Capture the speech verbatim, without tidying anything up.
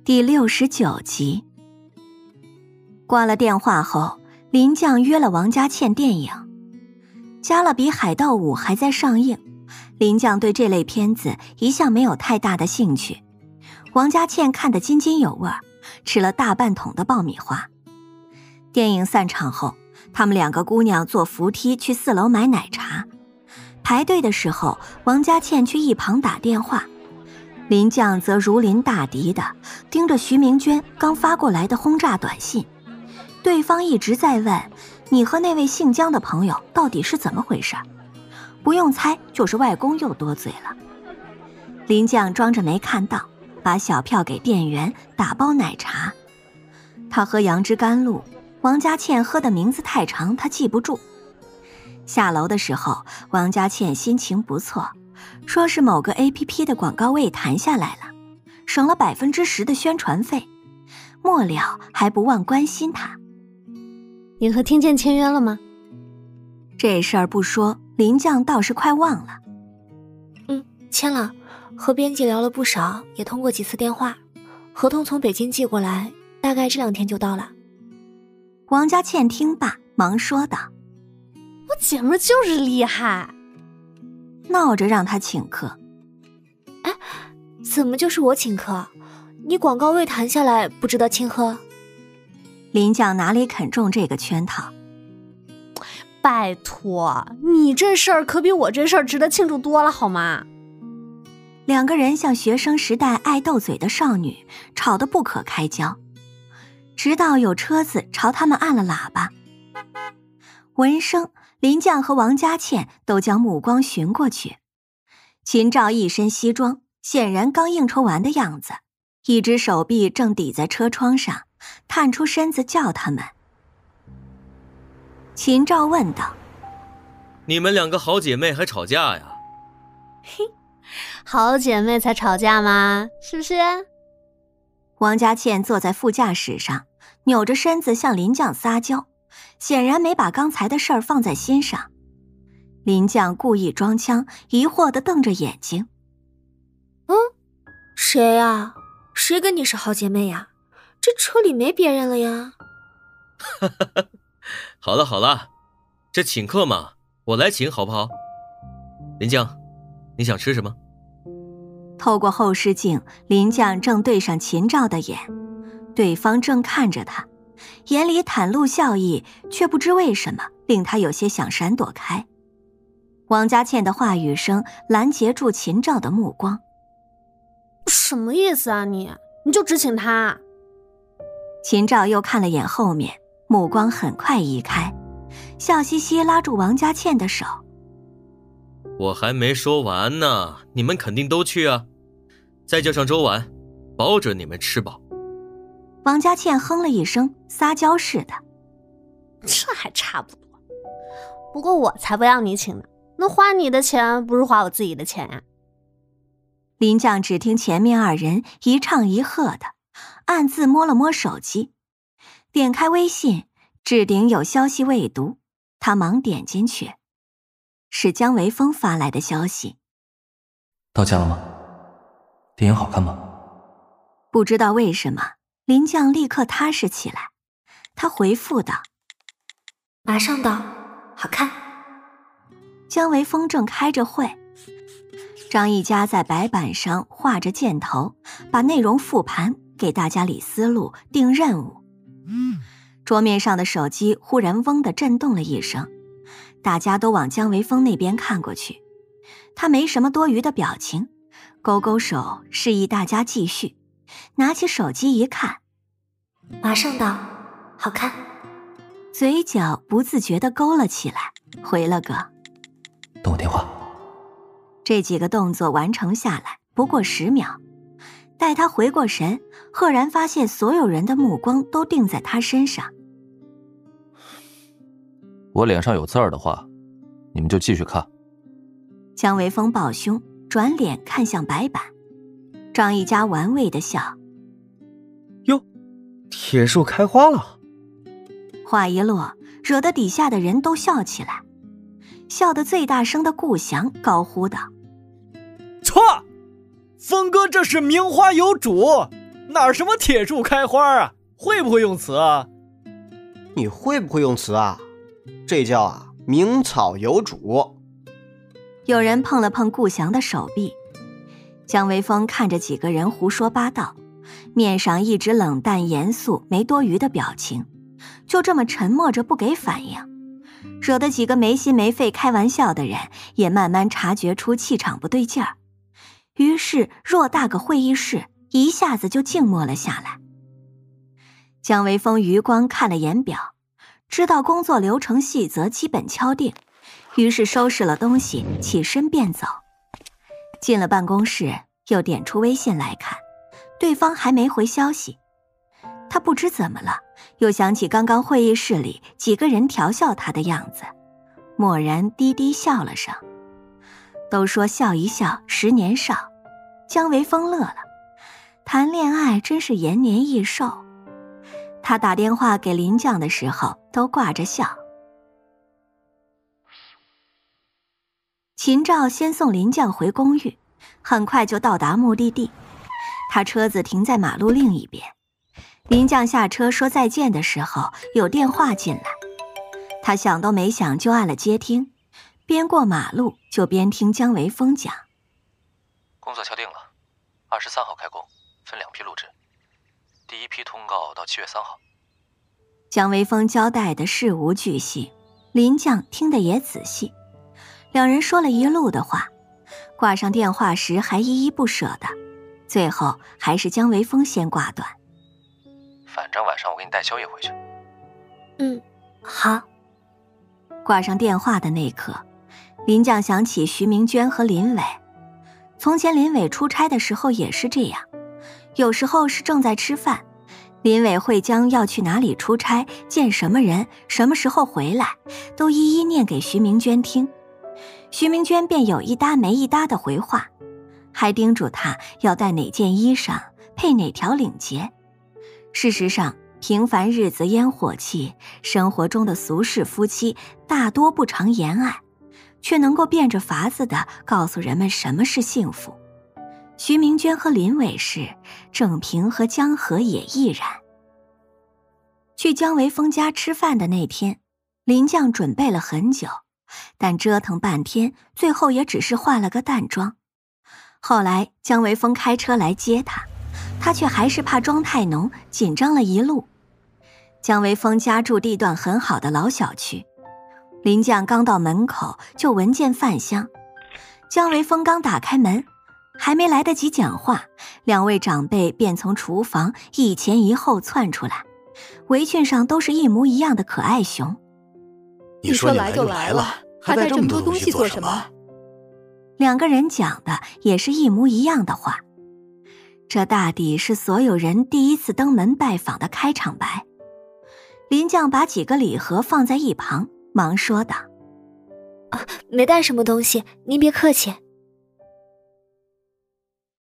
第六十九集。挂了电话后，林将约了王佳倩电影。加勒比海盗五还在上映，林将对这类片子一向没有太大的兴趣。王佳倩看得津津有味，吃了大半桶的爆米花。电影散场后，他们两个姑娘坐扶梯去四楼买奶茶。排队的时候，王佳倩去一旁打电话，林将则如临大敌的盯着徐明娟刚发过来的轰炸短信。对方一直在问，你和那位姓姜的朋友到底是怎么回事？不用猜，就是外公又多嘴了。林将装着没看到，把小票给店员打包奶茶。他喝杨枝甘露，王佳倩喝的名字太长，他记不住。下楼的时候，王佳倩心情不错，说是某个 A P P 的广告位谈下来了，省了百分之十的宣传费。末了还不忘关心他。 你和听见签约了吗？ 这事儿不说，林将倒是快忘了。 嗯，签了，和编辑聊了不少，也通过几次电话，合同从北京寄过来，大概这两天就到了。 王佳倩听罢忙说道， 我姐们就是厉害， 闹着让他请客。 哎，怎么就是我请客？你广告位谈下来不值得庆贺？ 林将哪里肯中这个圈套？ 拜托，你这事儿可比我这事儿值得庆祝多了好吗？ 两个人像学生时代爱斗嘴的少女，吵得不可开交，直到有车子朝他们按了喇叭。闻声，林将和王佳倩都将目光寻过去。秦照一身西装，显然刚应酬完的样子，一只手臂正抵在车窗上，探出身子叫他们。秦照问道， 你们两个好姐妹还吵架呀？ 嘿，好姐妹才吵架吗？是不是？ 王佳倩坐在副驾驶上，扭着身子向林将撒娇，显然没把刚才的事儿放在心上。林将故意装腔，疑惑地瞪着眼睛。 嗯，谁呀？谁跟你是好姐妹呀？这车里没别人了呀。 好了好了，这请客嘛，我来请好不好？林将，你想吃什么？ 透过后视镜，林将正对上秦照的眼，对方正看着他，眼里袒露笑意，却不知为什么令他有些想闪躲开。王佳倩的话语声拦截住秦照的目光。 什么意思啊你？你就只请他？ 秦照又看了眼后面，目光很快移开，笑嘻嘻拉住王佳倩的手。 我还没说完呢，你们肯定都去啊。再叫上粥丸，保准你们吃饱。 王佳倩哼了一声，撒娇似的。 这还差不多。不过我才不要你请呢，那花你的钱不是花我自己的钱呀、啊。 林将只听前面二人一唱一和的，暗自摸了摸手机，点开微信，置顶有消息未读，他忙点进去，是姜维峰发来的消息。 到家了吗？电影好看吗？ 不知道为什么，林将立刻踏实起来，他回复道， 马上到，好看。 姜维峰正开着会，张一佳在白板上画着箭头，把内容复盘，给大家理思路，定任务。桌面上的手机忽然嗡地震动了一声，大家都往姜维峰那边看过去。他没什么多余的表情，勾勾手示意大家继续，拿起手机一看， 马上到，好看。 嘴角不自觉地勾了起来，回了个等我电话。 这几个动作完成下来不过十秒，待他回过神，赫然发现所有人的目光都定在他身上。 我脸上有字儿的话，你们就继续看。 姜维峰抱胸，转脸看向白板。张一佳玩味地笑， 哟，铁树开花了。 话一落，惹得底下的人都笑起来。笑得最大声的顾翔高呼道， 错，峰哥这是名花有主， 哪什么铁树开花啊？会不会用词啊？ 你会不会用词啊？这叫啊名草有主。 有人碰了碰顾翔的手臂，江微风看着几个人胡说八道，面上一直冷淡严肃，没多余的表情，就这么沉默着不给反应，惹得几个没心没肺开玩笑的人也慢慢察觉出气场不对劲儿。于是偌大个会议室一下子就静默了下来。江微风余光看了眼表，知道工作流程细则基本敲定，于是收拾了东西起身便走。进了办公室，又点出微信来看，对方还没回消息。他不知怎么了，又想起刚刚会议室里几个人调笑他的样子，蓦然低低笑了声。都说笑一笑十年少，江微风乐了，谈恋爱真是延年益寿。他打电话给林将的时候都挂着笑。秦照先送林将回公寓，很快就到达目的地。他车子停在马路另一边，林将下车说再见的时候，有电话进来。他想都没想就按了接听，边过马路就边听江微风讲。 工作敲定了，二十三号开工，分两批录制，第一批通告到七月三号。 江微风交代的事无巨细，林将听得也仔细。两人说了一路的话，挂上电话时还依依不舍的，最后还是江微风先挂断。 反正晚上我给你带宵夜回去。 嗯，好。 挂上电话的那刻，林将想起徐明娟和林伟。从前林伟出差的时候也是这样，有时候是正在吃饭，林伟会将要去哪里出差、见什么人、什么时候回来，都一一念给徐明娟听。徐明娟便有一搭没一搭的回话，还叮嘱他要带哪件衣裳，配哪条领结。事实上，平凡日子烟火气，生活中的俗世夫妻大多不常言爱，却能够变着法子的告诉人们什么是幸福。徐明娟和林伟是，郑平和江河也亦然。去江微风家吃饭的那天，林将准备了很久，但折腾半天，最后也只是换了个淡妆。后来江微风开车来接他，他却还是怕妆太浓，紧张了一路。江微风家住地段很好的老小区，林将刚到门口就闻见饭香。江微风刚打开门，还没来得及讲话，两位长辈便从厨房一前一后窜出来，围裙上都是一模一样的可爱熊。 你说来就来了，还带这么多东西做什么？ 两个人讲的也是一模一样的话，这大抵是所有人第一次登门拜访的开场白。林将把几个礼盒放在一旁，忙说道： 啊，没带什么东西，您别客气。